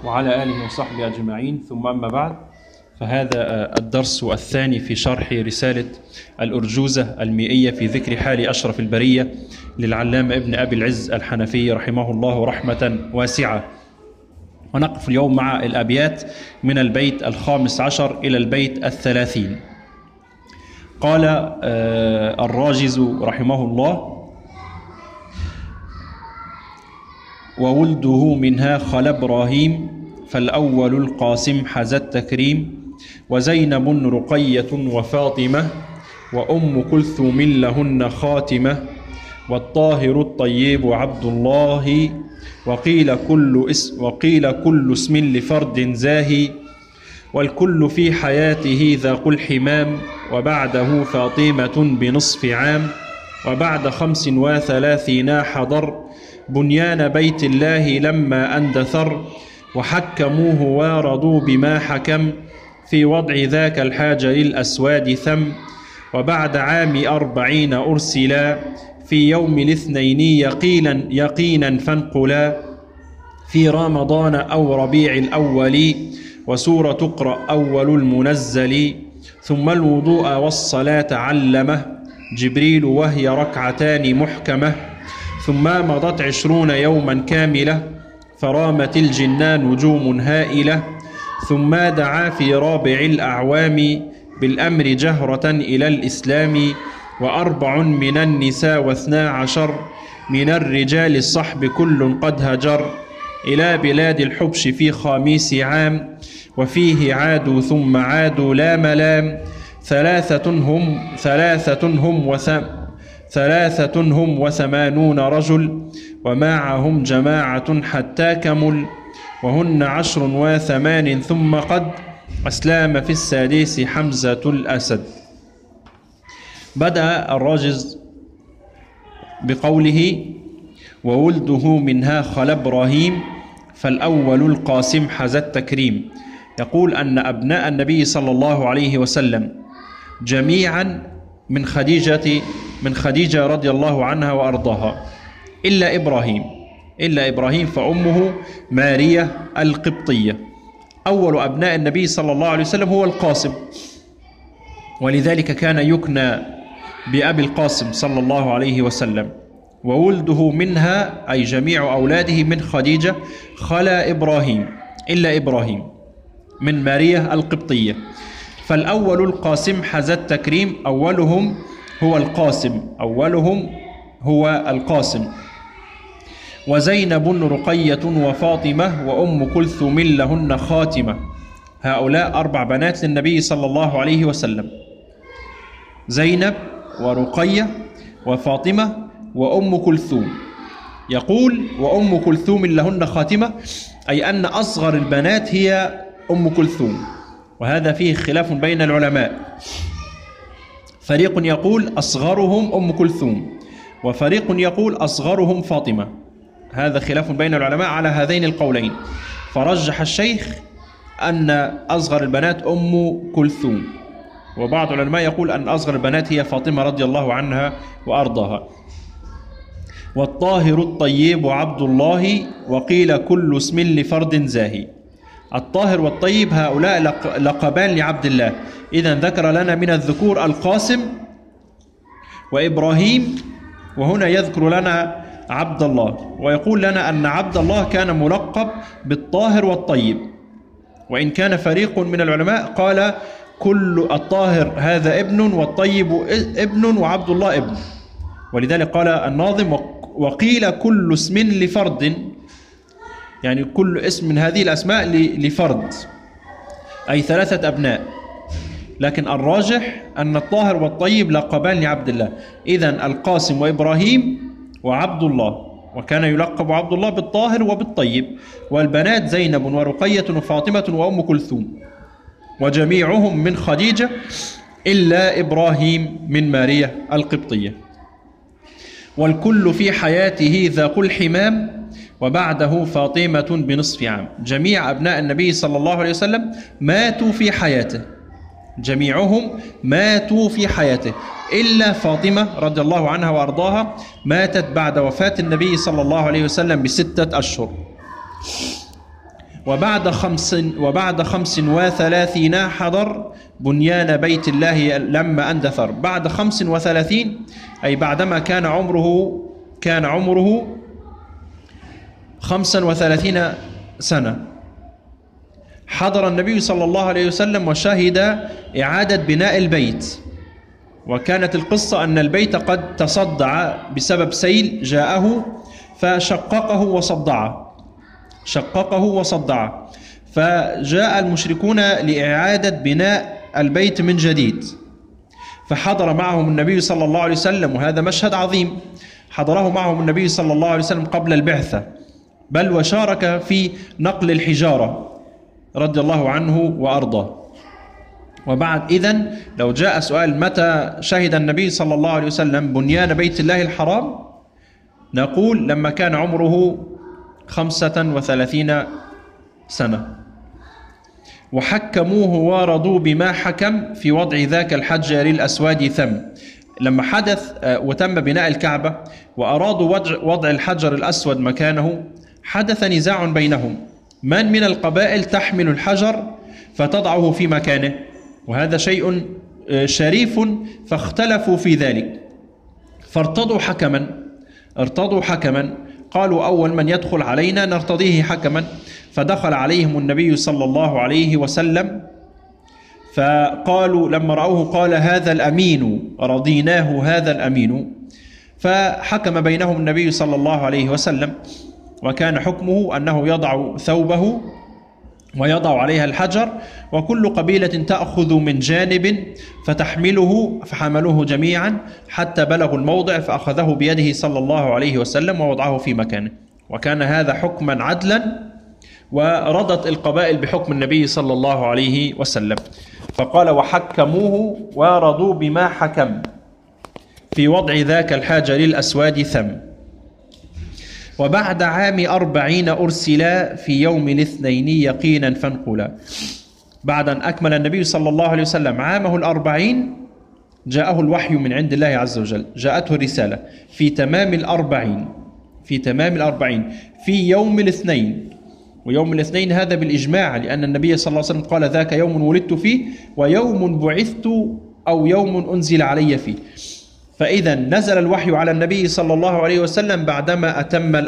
وعلى آله وصحبه أجمعين، ثم أما بعد، فهذا الدرس الثاني في شرح رسالة الأرجوزة المئية في ذكر حال أشرف البرية للعلامة ابن أبي العز الحنفي رحمه الله رحمة واسعة. ونقف اليوم مع الأبيات من البيت 15 إلى البيت 30. قال الراجز رحمه الله: وولده منها خل إبراهيم، فالأول القاسم حزى التكريم، وزينب رقية وفاطمة، وأم كلثوم لهن خاتمة، والطاهر الطيب عبد الله، وقيل كل اسم لفرد زاهي، والكل في حياته ذاق الحمام، وبعده فاطمة بنصف عام، وبعد 35 حضر بنيان بيت الله لما أندثر، وحكموه ورضوا بما حكم في وضع ذاك الحاج للأسواد ثم، وبعد عام 40 أرسلا في يوم الاثنين يقينا فانقلا، في رمضان أو ربيع الأول، وسورة تقرأ أول المنزل، ثم الوضوء والصلاة علمه جبريل وهي ركعتان محكمة، ثم مضت 20 يوما كاملة، فرامت الجنان نجوم هائلة، ثم دعا في رابع الأعوام بالأمر جهرة إلى الإسلام، و4 من النساء و12 من الرجال الصحب كل قد هجر إلى بلاد الحبش في 5 عام، وفيه عادوا ثم عادوا لا ملام، 3 هم 80 رجل، ومعهم جماعة حتى كمل، وهن 10 و8 ثم قد أسلام في 6 حمزة الأسد. بدأ الراجز بقوله: وولده منها خل إبراهيم، فالأول القاسم حزى التكريم. يقول أن أبناء النبي صلى الله عليه وسلم جميعا من خديجة رضي الله عنها وأرضاها إلا إبراهيم، فأمه مارية القبطية. أول أبناء النبي صلى الله عليه وسلم هو القاسم، ولذلك كان يكنى بأبي القاسم صلى الله عليه وسلم. وولده منها أي جميع أولاده من خديجة خلا إبراهيم إلا إبراهيم من مارية القبطية. فالأول القاسم حزى التكريم، أولهم هو القاسم، وزينب رقية وفاطمة وأم كلثوم لهن خاتمة. هؤلاء 4 بنات للنبي صلى الله عليه وسلم: زينب ورقية وفاطمة وأم كلثوم. يقول وأم كلثوم لهن خاتمة، أي أن أصغر البنات هي أم كلثوم، وهذا فيه خلاف بين العلماء، فريق يقول أصغرهم أم كلثوم، وفريق يقول أصغرهم فاطمة. هذا خلاف بين العلماء على هذين القولين، فرجح الشيخ أن أصغر البنات أم كلثوم، وبعض العلماء يقول أن أصغر البنات هي فاطمة رضي الله عنها وأرضاها. والطاهر الطيب عبد الله، وقيل كل اسم لفرد زاهي. الطاهر والطيب هؤلاء لقبان لعبد الله. إذن ذكر لنا من الذكور القاسم وإبراهيم، وهنا يذكر لنا عبد الله، ويقول لنا أن عبد الله كان ملقب بالطاهر والطيب، وإن كان فريق من العلماء قال كل الطاهر هذا ابن، والطيب ابن، وعبد الله ابن. ولذلك قال الناظم: وقيل كل اسم لفرد، يعني كل اسم من هذه الأسماء لفرد، أي 3 أبناء. لكن الراجح أن الطاهر والطيب لقبان لعبد الله. إذن القاسم وإبراهيم وعبد الله، وكان يلقب عبد الله بالطاهر وبالطيب. والبنات زينب ورقية وفاطمة وأم كلثوم، وجميعهم من خديجة إلا إبراهيم من مارية القبطية. والكل في حياته ذاق الحمام، وبعده فاطمة بنصف عام. جميع أبناء النبي صلى الله عليه وسلم ماتوا في حياته، جميعهم ماتوا في حياته إلا فاطمة رضي الله عنها وأرضاها، ماتت بعد وفاة النبي صلى الله عليه وسلم ب6 أشهر. وبعد 35 حضر بنيان بيت الله لما أندثر. بعد 35 أي بعدما كان عمره 35 سنة حضر النبي صلى الله عليه وسلم وشهد إعادة بناء البيت. وكانت القصة أن البيت قد تصدع بسبب سيل جاءه فشققه وصدعه، فجاء المشركون لإعادة بناء البيت من جديد، فحضر معهم النبي صلى الله عليه وسلم، وهذا مشهد عظيم حضره معهم النبي صلى الله عليه وسلم قبل البعثة، بل وشارك في نقل الحجارة رضي الله عنه وأرضاه. وبعد إذن لو جاء سؤال متى شهد النبي صلى الله عليه وسلم بنيان بيت الله الحرام، نقول لما كان عمره 35 سنة. وحكموه ورضوا بما حكم في وضع ذاك الحجر الأسود ثم. لما حدث وتم بناء الكعبة وأرادوا وضع الحجر الأسود مكانه، حدث نزاع بينهم من القبائل تحمل الحجر فتضعه في مكانه، وهذا شيء شريف، فاختلفوا في ذلك فارتضوا حكما قالوا أول من يدخل علينا نرتضيه حكما. فدخل عليهم النبي صلى الله عليه وسلم فقالوا لما رأوه قال هذا الأمين، رضيناه هذا الأمين. فحكم بينهم النبي صلى الله عليه وسلم، وكان حكمه أنه يضع ثوبه ويضع عليها الحجر، وكل قبيلة تأخذ من جانب فحملوه جميعا حتى بلغوا الموضع، فأخذه بيده صلى الله عليه وسلم ووضعه في مكانه. وكان هذا حكما عدلا، ورضت القبائل بحكم النبي صلى الله عليه وسلم. فقال وحكموه ورضوا بما حكم في وضع ذاك الحجر الأسود ثم. وبعد عام 40 أرسلا في يوم الاثنين يقينا فانقلا. بعد أن أكمل النبي صلى الله عليه وسلم عامه 40 جاءه الوحي من عند الله عز وجل، جاءته الرسالة في تمام 40 في يوم الاثنين. ويوم الاثنين هذا بالإجماع، لأن النبي صلى الله عليه وسلم قال ذاك يوم ولدت فيه ويوم بعثت أو يوم أنزل علي فيه. فإذا نزل الوحي على النبي صلى الله عليه وسلم بعدما أتم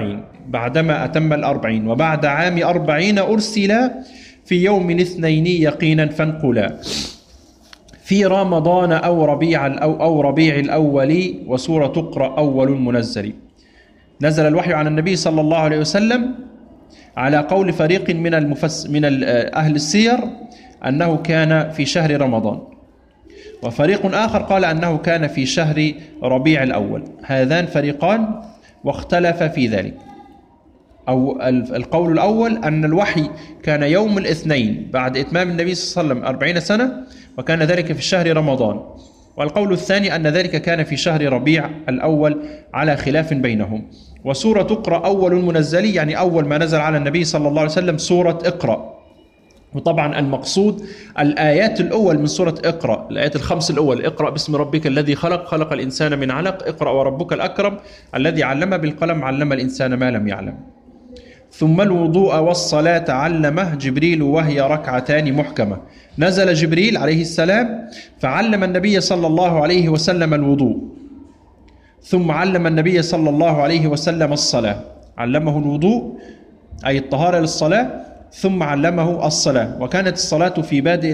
40 وبعد عام 40 أرسل في يوم الاثنين يقينا فانقلا في رمضان أو ربيع الأول وسورة تقرأ أول منزل. نزل الوحي على النبي صلى الله عليه وسلم على قول فريق من أهل السير أنه كان في شهر رمضان، وفريق آخر قال أنه كان في شهر ربيع الأول. هذان فريقان واختلف في ذلك. أو القول الأول أن الوحي كان يوم الاثنين بعد إتمام النبي صلى الله عليه وسلم 40 سنة، وكان ذلك في شهر رمضان. والقول الثاني أن ذلك كان في شهر ربيع الأول على خلاف بينهم. وسورة تقرأ أول منزل، يعني أول ما نزل على النبي صلى الله عليه وسلم سورة اقرأ. وطبعا المقصود الآيات الأول من سورة اقرأ، الآيات الخمس الأول: اقرأ باسم ربك الذي خلق، خلق الإنسان من علق، اقرأ وربك الأكرم الذي علم بالقلم، علم الإنسان ما لم يعلم. ثم الوضوء والصلاة علمه جبريل وهي ركعتان محكمة. نزل جبريل عليه السلام فعلم النبي صلى الله عليه وسلم الوضوء، ثم علم النبي صلى الله عليه وسلم الصلاة، علمه الوضوء أي الطهارة للصلاة، ثم علمه الصلاة. وكانت الصلاة في بادئ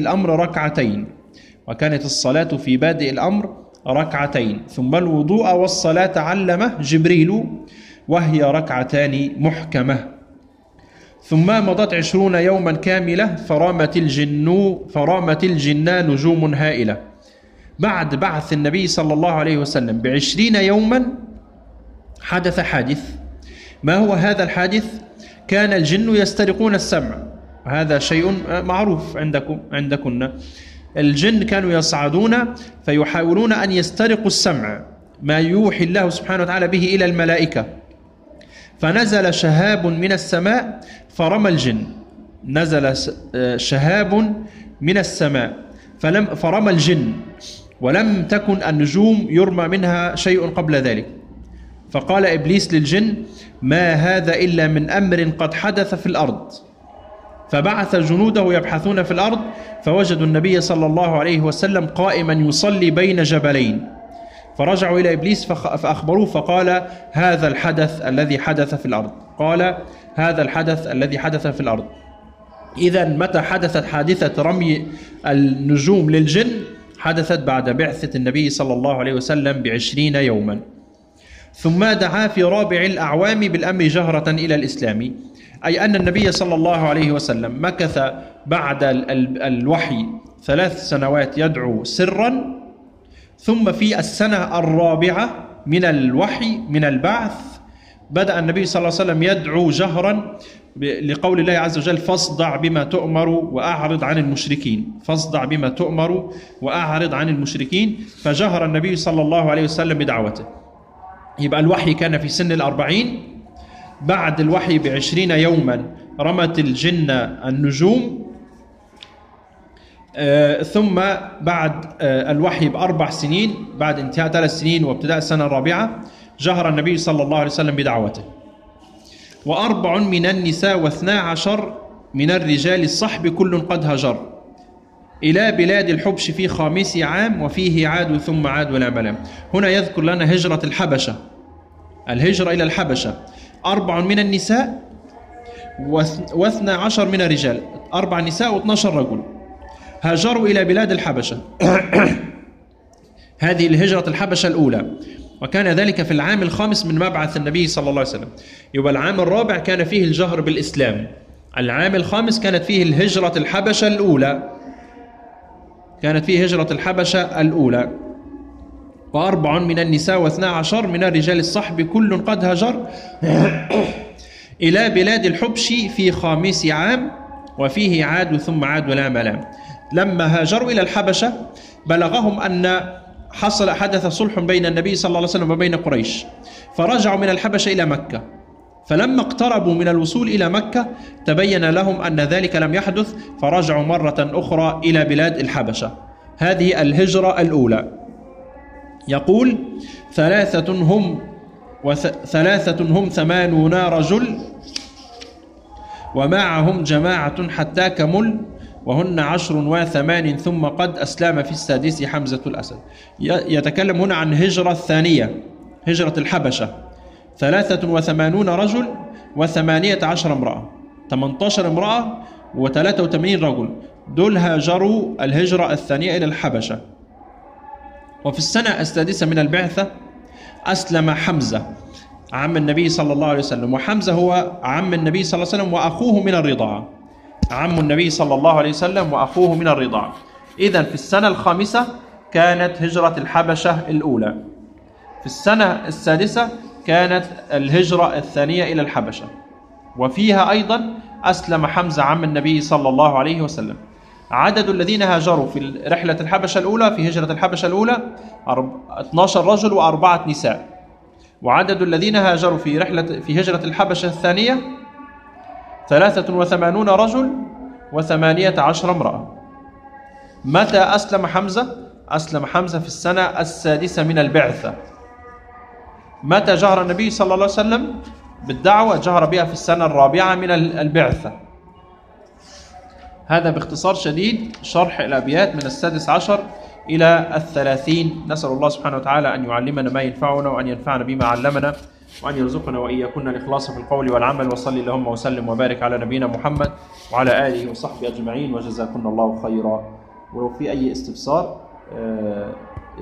الأمر ركعتين، ثم الوضوء والصلاة علمه جبريل وهي ركعتان محكمة. ثم مضت 20 يوما كاملة فرامت الجنان نجوم هائلة. بعد بعث النبي صلى الله عليه وسلم ب20 يوما حدث حادث. ما هو هذا الحادث؟ كان الجن يسترقون السمع، هذا شيء معروف عندكن. الجن كانوا يصعدون فيحاولون أن يسترقوا السمع، ما يوحي الله سبحانه وتعالى به إلى الملائكة. فنزل شهاب من السماء فرمى الجن، نزل شهاب من السماء فرمى الجن، ولم تكن النجوم يرمى منها شيء قبل ذلك. فقال إبليس للجن: ما هذا إلا من أمر قد حدث في الأرض، فبعث جنوده يبحثون في الأرض فوجدوا النبي صلى الله عليه وسلم قائما يصلي بين جبلين، فرجعوا إلى إبليس فأخبروه فقال هذا الحدث الذي حدث في الأرض. قال هذا الحدث الذي حدث في الأرض. إذا متى حدثت حادثة رمي النجوم للجن؟ حدثت بعد بعثة النبي صلى الله عليه وسلم ب20 يوما. ثم دعا في رابع الأعوام بالأمر جهرة إلى الإسلام، أي أن النبي صلى الله عليه وسلم مكث بعد الوحي 3 سنوات يدعو سرا، ثم في السنة الرابعة من الوحي من البعث بدأ النبي صلى الله عليه وسلم يدعو جهرا لقول الله عز وجل فاصدع بما تؤمر وأعرض عن المشركين. فاصدع بما تؤمر وأعرض عن المشركين. فجهر النبي صلى الله عليه وسلم بدعوته. يبقى الوحي كان في سن 40، بعد الوحي ب20 يوما رمت الجن النجوم، ثم بعد الوحي ب4 سنين بعد انتهاء 3 سنين وابتداء السنة الرابعة جهر النبي صلى الله عليه وسلم بدعوته. 4 من النساء و12 من الرجال الصحب كل قد هجر إلى بلاد الحبش في 5 عام وفيه عاد ثم عاد ولا ملام. هنا يذكر لنا هجرة الحبشة، الهجرة إلى الحبشة. 4 من النساء و12 من الرجال، 4 نساء و12 رجل هاجروا إلى بلاد الحبشة. هذه الهجرة الحبشة الأولى، وكان ذلك في العام الخامس من مبعث النبي صلى الله عليه وسلم. يبقى العام الرابع كان فيه الجهر بالإسلام، العام الخامس كانت فيه الهجرة الحبشة الأولى، كانت فيه هجرة الحبشة الأولى. 4 من النساء و12 من الرجال الصحب كل قد هجر إلى بلاد الحبش في 5 عام وفيه عاد ثم عاد ولا ملام. لما هاجروا إلى الحبشة بلغهم أن حدث صلح بين النبي صلى الله عليه وسلم وبين قريش، فرجعوا من الحبشة إلى مكة. فلما اقتربوا من الوصول إلى مكة تبين لهم أن ذلك لم يحدث، فرجعوا مرة أخرى إلى بلاد الحبشة. هذه الهجرة الأولى. يقول 3 هم 80 رجل ومعهم جماعة حتى كمل وهن 10 و8 ثم قد أسلم في السادس حمزة الأسد. يتكلم هنا عن هجرة الثانية، هجرة الحبشة. 83 رجل و18 امرأة، 18 امرأة و83 رجل، دول هاجروا الهجرة الثانية إلى الحبشة. وفي السنة السادسة من البعثة أسلم حمزة عم النبي صلى الله عليه وسلم، وحمزة هو عم النبي صلى الله عليه وسلم وأخوه من الرضاعة، عم النبي صلى الله عليه وسلم وأخوه من الرضاعة. إذن في السنة الخامسة كانت هجرة الحبشة الأولى، في السنة السادسة كانت الهجرة الثانية إلى الحبشة، وفيها أيضا أسلم حمزة عم النبي صلى الله عليه وسلم. عدد الذين هاجروا في رحلة الحبشة الأولى في هجرة الحبشة الأولى 12 رجل و4 نساء، وعدد الذين هاجروا في هجرة الحبشة الثانية 83 رجل و18 امرأة. متى أسلم حمزة؟ أسلم حمزة في السنة السادسة من البعثة. متى جهر النبي صلى الله عليه وسلم بالدعوة؟ جهر بها في السنة الرابعة من البعثة. هذا باختصار شديد شرح الأبيات من 16 إلى 30. نسأل الله سبحانه وتعالى أن يعلمنا ما ينفعنا وأن ينفعنا بما علمنا وأن يرزقنا وإياكم الإخلاص في القول والعمل. وصلي اللهم وسلم وبارك على نبينا محمد وعلى آله وصحبه أجمعين، وجزاكم الله خيرا. ولو في أي استفسار